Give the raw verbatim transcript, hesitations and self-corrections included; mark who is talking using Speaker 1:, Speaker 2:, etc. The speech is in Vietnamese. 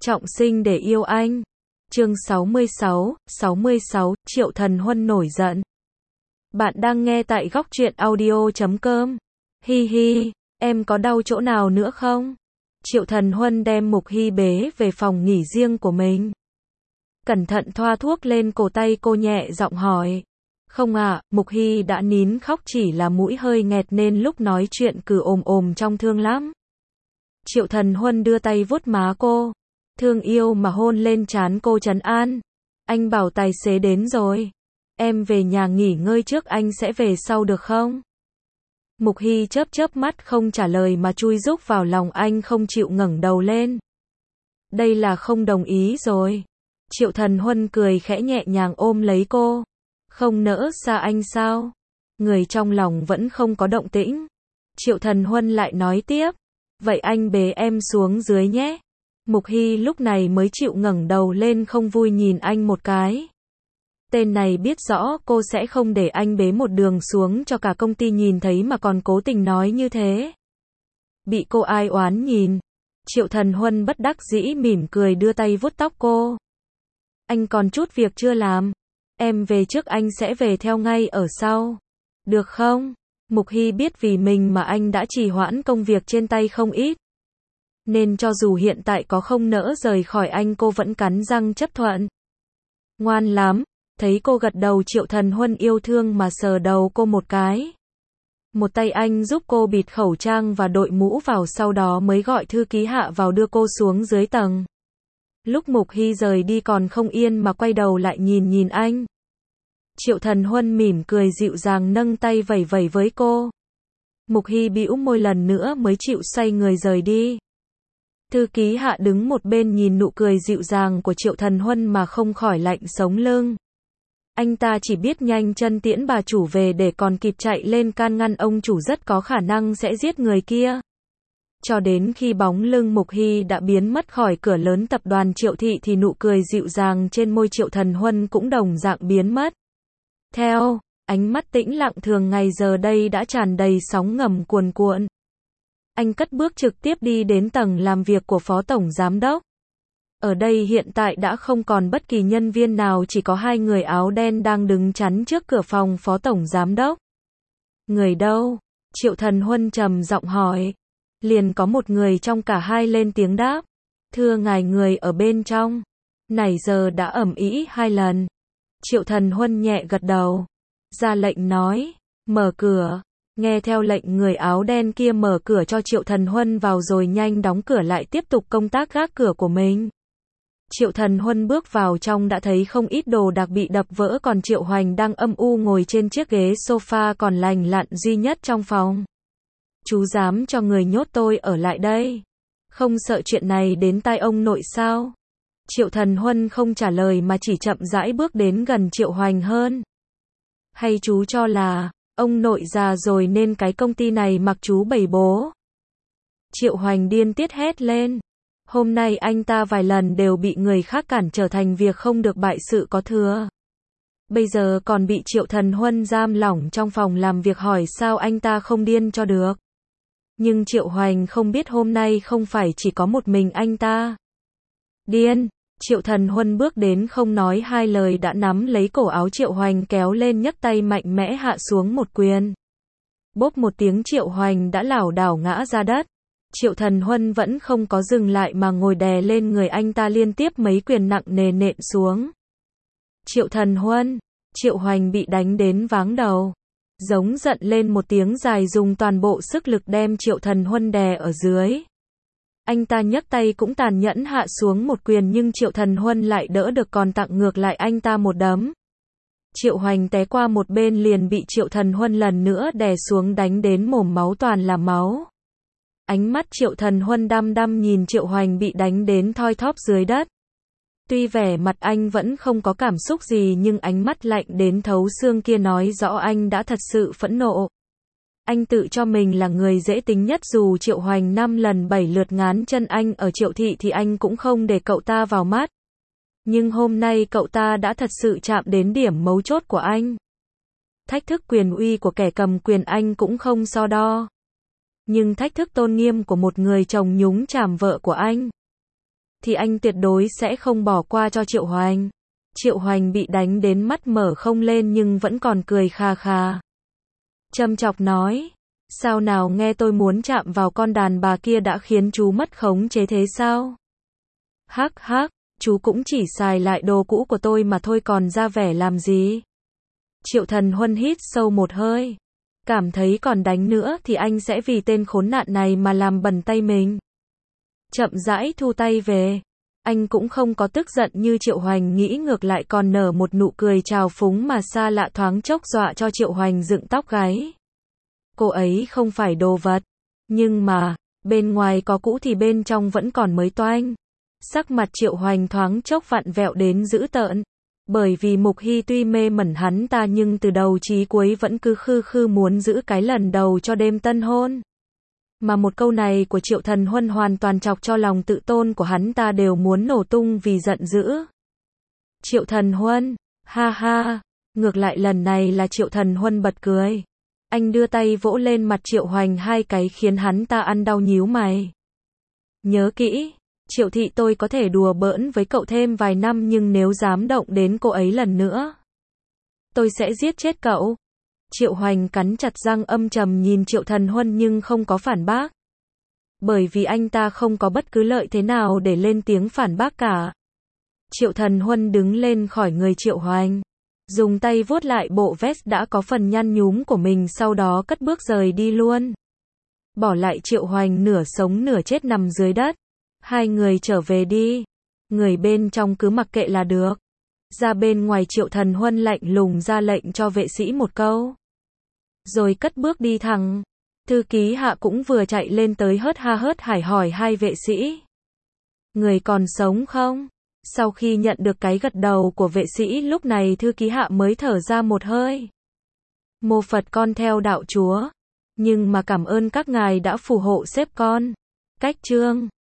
Speaker 1: Trọng sinh để yêu anh. Chương sáu mươi sáu, sáu mươi sáu, Triệu Thần Huân nổi giận. Bạn đang nghe tại góc truyện audio chấm com. Hi hi, em có đau chỗ nào nữa không? Triệu Thần Huân đem Mục Hy bế về phòng nghỉ riêng của mình. Cẩn thận thoa thuốc lên cổ tay cô, nhẹ giọng hỏi. Không ạ, à, Mục Hy đã nín khóc, chỉ là mũi hơi nghẹt nên lúc nói chuyện cứ ồm ồm trong thương lắm. Triệu Thần Huân đưa tay vuốt má cô, thương yêu mà hôn lên trán cô, trấn an. Anh bảo tài xế đến rồi. Em về nhà nghỉ ngơi trước, anh sẽ về sau được không? Mục Hy chớp chớp mắt không trả lời mà chui rúc vào lòng anh, không chịu ngẩng đầu lên. Đây là không đồng ý rồi. Triệu Thần Huân cười khẽ, nhẹ nhàng ôm lấy cô. Không nỡ xa anh sao? Người trong lòng vẫn không có động tĩnh. Triệu Thần Huân lại nói tiếp. Vậy anh bế em xuống dưới nhé. Mục Hy lúc này mới chịu ngẩng đầu lên, không vui nhìn anh một cái. Tên này biết rõ cô sẽ không để anh bế một đường xuống cho cả công ty nhìn thấy mà còn cố tình nói như thế. Bị cô ai oán nhìn. Triệu Thần Huân bất đắc dĩ mỉm cười, đưa tay vuốt tóc cô. Anh còn chút việc chưa làm. Em về trước, anh sẽ về theo ngay ở sau. Được không? Mục Hy biết vì mình mà anh đã trì hoãn công việc trên tay không ít. Nên cho dù hiện tại có không nỡ rời khỏi anh, cô vẫn cắn răng chấp thuận. Ngoan lắm. Thấy cô gật đầu, Triệu Thần Huân yêu thương mà sờ đầu cô một cái. Một tay anh giúp cô bịt khẩu trang và đội mũ vào, sau đó mới gọi thư ký Hạ vào đưa cô xuống dưới tầng. Lúc Mục Hy rời đi còn không yên mà quay đầu lại nhìn nhìn anh. Triệu Thần Huân mỉm cười dịu dàng nâng tay vẩy vẩy với cô. Mục Hy bĩu môi lần nữa mới chịu xoay người rời đi. Thư ký Hạ đứng một bên nhìn nụ cười dịu dàng của Triệu Thần Huân mà không khỏi lạnh sống lưng. Anh ta chỉ biết nhanh chân tiễn bà chủ về để còn kịp chạy lên can ngăn ông chủ rất có khả năng sẽ giết người kia. Cho đến khi bóng lưng Mục Hy đã biến mất khỏi cửa lớn tập đoàn Triệu Thị thì nụ cười dịu dàng trên môi Triệu Thần Huân cũng đồng dạng biến mất. Theo, ánh mắt tĩnh lặng thường ngày giờ đây đã tràn đầy sóng ngầm cuồn cuộn. Anh cất bước trực tiếp đi đến tầng làm việc của Phó Tổng Giám Đốc. Ở đây hiện tại đã không còn bất kỳ nhân viên nào, chỉ có hai người áo đen đang đứng chắn trước cửa phòng Phó Tổng Giám Đốc. Người đâu? Triệu Thần Huân trầm giọng hỏi. Liền có một người trong cả hai lên tiếng đáp. Thưa ngài, người ở bên trong. Nãy giờ đã ầm ĩ hai lần. Triệu Thần Huân nhẹ gật đầu. Ra lệnh nói. Mở cửa. Nghe theo lệnh, người áo đen kia mở cửa cho Triệu Thần Huân vào rồi nhanh đóng cửa lại, tiếp tục công tác gác cửa của mình. Triệu Thần Huân bước vào trong đã thấy không ít đồ đạc bị đập vỡ, còn Triệu Hoành đang âm u ngồi trên chiếc ghế sofa còn lành lặn duy nhất trong phòng. Chú dám cho người nhốt tôi ở lại đây? Không sợ chuyện này đến tai ông nội sao? Triệu Thần Huân không trả lời mà chỉ chậm rãi bước đến gần Triệu Hoành hơn. Hay chú cho là ông nội già rồi nên cái công ty này mặc chú bày bố? Triệu Hoành điên tiết hét lên. Hôm nay anh ta vài lần đều bị người khác cản trở thành việc không được bại sự có thừa. Bây giờ còn bị Triệu Thần Huân giam lỏng trong phòng làm việc, hỏi sao anh ta không điên cho được. Nhưng Triệu Hoành không biết hôm nay không phải chỉ có một mình anh ta. Điên. Triệu Thần Huân bước đến không nói hai lời đã nắm lấy cổ áo Triệu Hoành kéo lên, nhấc tay mạnh mẽ hạ xuống một quyền. Bốp một tiếng, Triệu Hoành đã lảo đảo ngã ra đất. Triệu Thần Huân vẫn không có dừng lại mà ngồi đè lên người anh ta liên tiếp mấy quyền nặng nề nện xuống. Triệu Thần Huân. Triệu Hoành bị đánh đến váng đầu. Giống giận lên một tiếng dài, dùng toàn bộ sức lực đem Triệu Thần Huân đè ở dưới. Anh ta nhấc tay cũng tàn nhẫn hạ xuống một quyền, nhưng Triệu Thần Huân lại đỡ được, còn tặng ngược lại anh ta một đấm. Triệu Hoành té qua một bên liền bị Triệu Thần Huân lần nữa đè xuống, đánh đến mồm máu toàn là máu. Ánh mắt Triệu Thần Huân đăm đăm nhìn Triệu Hoành bị đánh đến thoi thóp dưới đất. Tuy vẻ mặt anh vẫn không có cảm xúc gì, nhưng ánh mắt lạnh đến thấu xương kia nói rõ anh đã thật sự phẫn nộ. Anh tự cho mình là người dễ tính nhất, dù Triệu Hoành năm lần bảy lượt ngán chân anh ở Triệu Thị thì anh cũng không để cậu ta vào mắt. Nhưng hôm nay cậu ta đã thật sự chạm đến điểm mấu chốt của anh. Thách thức quyền uy của kẻ cầm quyền anh cũng không so đo. Nhưng thách thức tôn nghiêm của một người chồng nhúng chàm vợ của anh thì anh tuyệt đối sẽ không bỏ qua cho Triệu Hoành. Triệu Hoành bị đánh đến mắt mở không lên nhưng vẫn còn cười khà khà. Châm chọc nói, sao nào nghe tôi muốn chạm vào con đàn bà kia đã khiến chú mất khống chế thế sao? Hắc hắc, chú cũng chỉ xài lại đồ cũ của tôi mà thôi còn ra vẻ làm gì? Triệu Thần Huân hít sâu một hơi. Cảm thấy còn đánh nữa thì anh sẽ vì tên khốn nạn này mà làm bẩn tay mình. Chậm rãi thu tay về. Anh cũng không có tức giận như Triệu Hoành nghĩ, ngược lại còn nở một nụ cười trào phúng mà xa lạ, thoáng chốc dọa cho Triệu Hoành dựng tóc gáy. Cô ấy không phải đồ vật. Nhưng mà, bên ngoài có cũ thì bên trong vẫn còn mới toanh. Sắc mặt Triệu Hoành thoáng chốc vặn vẹo đến dữ tợn. Bởi vì Mục Hy tuy mê mẩn hắn ta nhưng từ đầu chí cuối vẫn cứ khư khư muốn giữ cái lần đầu cho đêm tân hôn. Mà một câu này của Triệu Thần Huân hoàn toàn chọc cho lòng tự tôn của hắn ta đều muốn nổ tung vì giận dữ. Triệu Thần Huân, ha ha, ngược lại lần này là Triệu Thần Huân bật cười. Anh đưa tay vỗ lên mặt Triệu Hoành hai cái khiến hắn ta ăn đau nhíu mày. Nhớ kỹ, Triệu thị tôi có thể đùa bỡn với cậu thêm vài năm nhưng nếu dám động đến cô ấy lần nữa, tôi sẽ giết chết cậu. Triệu Hoành cắn chặt răng âm trầm nhìn Triệu Thần Huân nhưng không có phản bác. Bởi vì anh ta không có bất cứ lợi thế nào để lên tiếng phản bác cả. Triệu Thần Huân đứng lên khỏi người Triệu Hoành. Dùng tay vuốt lại bộ vest đã có phần nhăn nhúm của mình, sau đó cất bước rời đi luôn. Bỏ lại Triệu Hoành nửa sống nửa chết nằm dưới đất. Hai người trở về đi. Người bên trong cứ mặc kệ là được. Ra bên ngoài Triệu Thần Huân lạnh lùng ra lệnh cho vệ sĩ một câu. Rồi cất bước đi thẳng. Thư ký Hạ cũng vừa chạy lên tới hớt ha hớt hải hỏi hai vệ sĩ. Người còn sống không? Sau khi nhận được cái gật đầu của vệ sĩ, lúc này thư ký Hạ mới thở ra một hơi. Mô Phật con theo đạo Chúa. Nhưng mà cảm ơn các ngài đã phù hộ xếp con. Cách chương